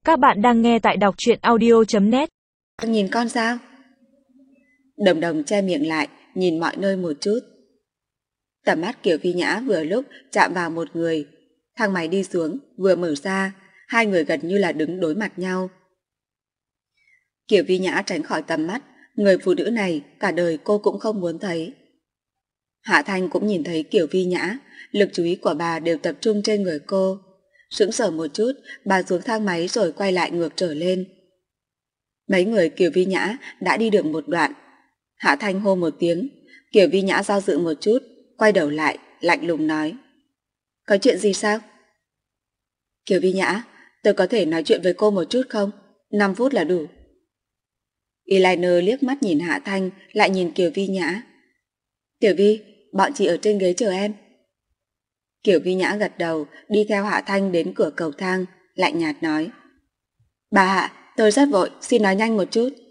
Các bạn đang nghe tại đọc truyện audio.net. Nhìn con sao? Đồng Đồng che miệng lại, nhìn mọi nơi một chút. Tầm mắt Kiều Vi Nhã vừa lúc chạm vào một người. Thang máy đi xuống, vừa mở ra, hai người gần như là đứng đối mặt nhau. Kiều Vi Nhã tránh khỏi tầm mắt, người phụ nữ này cả đời cô cũng không muốn thấy. Hạ Thanh cũng nhìn thấy Kiều Vi Nhã, lực chú ý của bà đều tập trung trên người cô. Sững sờ một chút, bà xuống thang máy rồi quay lại ngược trở lên. Mấy người Kiều Vi Nhã đã đi được một đoạn. Hạ Thanh hô một tiếng, Kiều Vi Nhã do dự một chút, quay đầu lại, lạnh lùng nói. Có chuyện gì sao? Kiều Vi Nhã, tôi có thể nói chuyện với cô một chút không? 5 phút là đủ. Eyeliner liếc mắt nhìn Hạ Thanh, lại nhìn Kiều Vi Nhã. Tiểu Vi, bọn chị ở trên ghế chờ em. Kiều Vi Nhã gật đầu, đi theo Hạ Thanh đến cửa cầu thang, lạnh nhạt nói. Bà Hạ, tôi rất vội, xin nói nhanh một chút.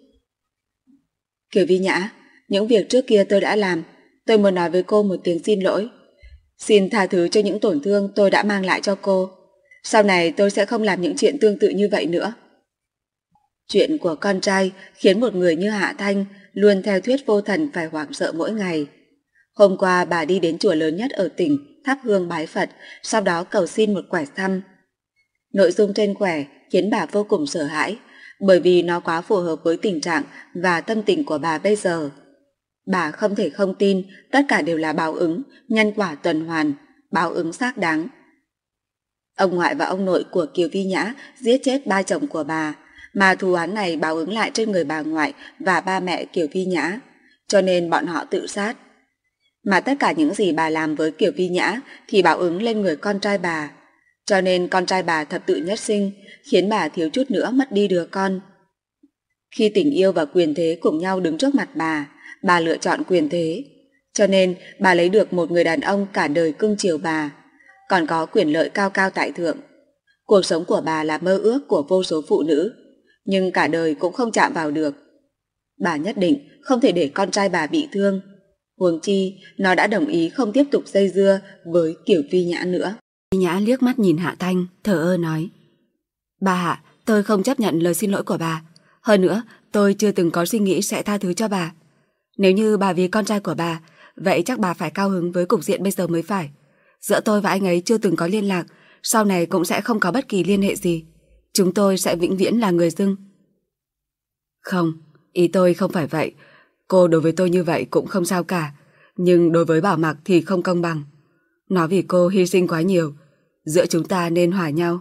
Kiều Vi Nhã, những việc trước kia tôi đã làm, tôi muốn nói với cô một tiếng xin lỗi. Xin tha thứ cho những tổn thương tôi đã mang lại cho cô. Sau này tôi sẽ không làm những chuyện tương tự như vậy nữa. Chuyện của con trai khiến một người như Hạ Thanh luôn theo thuyết vô thần phải hoảng sợ mỗi ngày. Hôm qua bà đi đến chùa lớn nhất ở tỉnh, thắp hương bái Phật, sau đó cầu xin một quẻ thăm. Nội dung trên quẻ khiến bà vô cùng sợ hãi, bởi vì nó quá phù hợp với tình trạng và tâm tình của bà bây giờ. Bà không thể không tin tất cả đều là báo ứng, nhân quả tuần hoàn, báo ứng xác đáng. Ông ngoại và ông nội của Kiều Vi Nhã giết chết ba chồng của bà, mà thù oán này báo ứng lại trên người bà ngoại và ba mẹ Kiều Vi Nhã, cho nên bọn họ tự sát. Mà tất cả những gì bà làm với Kiều Vi Nhã thì báo ứng lên người con trai bà, cho nên con trai bà thập tự nhất sinh, khiến bà thiếu chút nữa mất đi đứa con. Khi tình yêu và quyền thế cùng nhau đứng trước mặt bà lựa chọn quyền thế, cho nên bà lấy được một người đàn ông cả đời cưng chiều bà, còn có quyền lợi cao cao tại thượng. Cuộc sống của bà là mơ ước của vô số phụ nữ, nhưng cả đời cũng không chạm vào được. Bà nhất định không thể để con trai bà bị thương. Huống chi, nó đã đồng ý không tiếp tục dây dưa với Kiều Vi Nhã nữa. Vi Nhã liếc mắt nhìn Hạ Thanh, thờ ơ nói. Bà Hạ, tôi không chấp nhận lời xin lỗi của bà. Hơn nữa, tôi chưa từng có suy nghĩ sẽ tha thứ cho bà. Nếu như bà vì con trai của bà, vậy chắc bà phải cao hứng với cục diện bây giờ mới phải. Giữa tôi và anh ấy chưa từng có liên lạc, sau này cũng sẽ không có bất kỳ liên hệ gì. Chúng tôi sẽ vĩnh viễn là người dưng. Không, ý tôi không phải vậy. Cô đối với tôi như vậy cũng không sao cả, nhưng đối với Bảo Mặc thì không công bằng. Nó vì cô hy sinh quá nhiều, giữa chúng ta nên hòa nhau.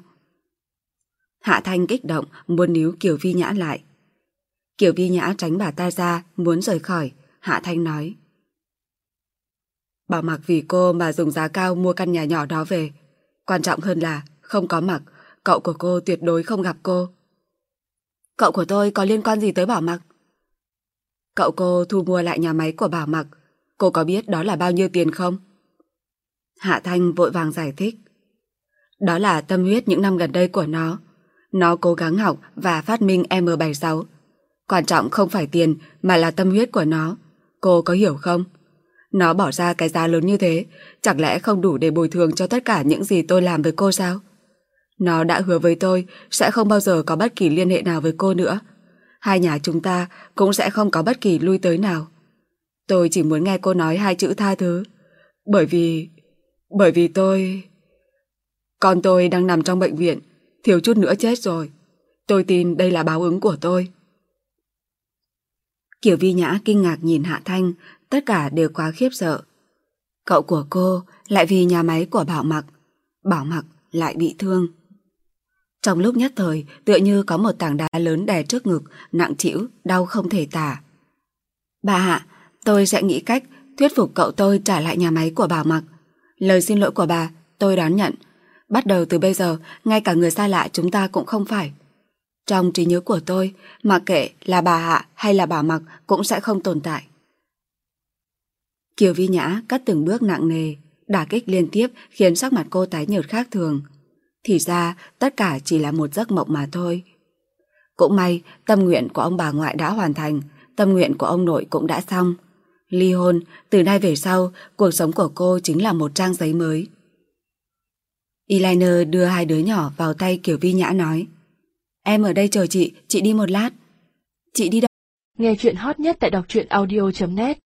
Hạ Thanh kích động muốn níu Kiều Vi Nhã lại. Kiều Vi Nhã tránh bà ta ra, muốn rời khỏi. Hạ Thanh nói. Bảo Mặc vì cô mà dùng giá cao mua căn nhà nhỏ đó về. Quan trọng hơn là không có Mặc, cậu của cô tuyệt đối không gặp cô. Cậu của tôi có liên quan gì tới Bảo Mặc? Cậu cô thu mua lại nhà máy của Bảo Mặc. Cô có biết đó là bao nhiêu tiền không? Hạ Thanh vội vàng giải thích. Đó là tâm huyết những năm gần đây của nó. Nó cố gắng học và phát minh M76. Quan trọng không phải tiền mà là tâm huyết của nó. Cô có hiểu không? Nó bỏ ra cái giá lớn như thế, chẳng lẽ không đủ để bồi thường cho tất cả những gì tôi làm với cô sao? Nó đã hứa với tôi sẽ không bao giờ có bất kỳ liên hệ nào với cô nữa. Hai nhà chúng ta cũng sẽ không có bất kỳ lui tới nào. Tôi chỉ muốn nghe cô nói 2 chữ tha thứ. Bởi vì con tôi đang nằm trong bệnh viện, thiếu chút nữa chết rồi. Tôi tin đây là báo ứng của tôi. Kiều Vi Nhã kinh ngạc nhìn Hạ Thanh, tất cả đều quá khiếp sợ. Cậu của cô lại vì nhà máy của Bảo Mặc lại bị thương. Trong lúc nhất thời, tựa như có một tảng đá lớn đè trước ngực, nặng trĩu, đau không thể tả. Bà Hạ, tôi sẽ nghĩ cách thuyết phục cậu tôi trả lại nhà máy của Bảo Mặc. Lời xin lỗi của bà, tôi đón nhận. Bắt đầu từ bây giờ, ngay cả người xa lạ chúng ta cũng không phải. Trong trí nhớ của tôi, mặc kệ là bà Hạ hay là Bảo Mặc cũng sẽ không tồn tại. Kiều Vi Nhã cắt từng bước nặng nề, đả kích liên tiếp khiến sắc mặt cô tái nhợt khác thường. Thì ra tất cả chỉ là một giấc mộng mà thôi. Cũng may tâm nguyện của ông bà ngoại đã hoàn thành, tâm nguyện của ông nội cũng đã xong. Ly hôn, từ nay về sau cuộc sống của cô chính là một trang giấy mới. Eyeliner đưa 2 đứa nhỏ vào tay Kiều Vi Nhã nói. Em ở đây chờ chị đi một lát. Chị đi đâu? Nghe chuyện hot nhất tại đọc truyện audio.net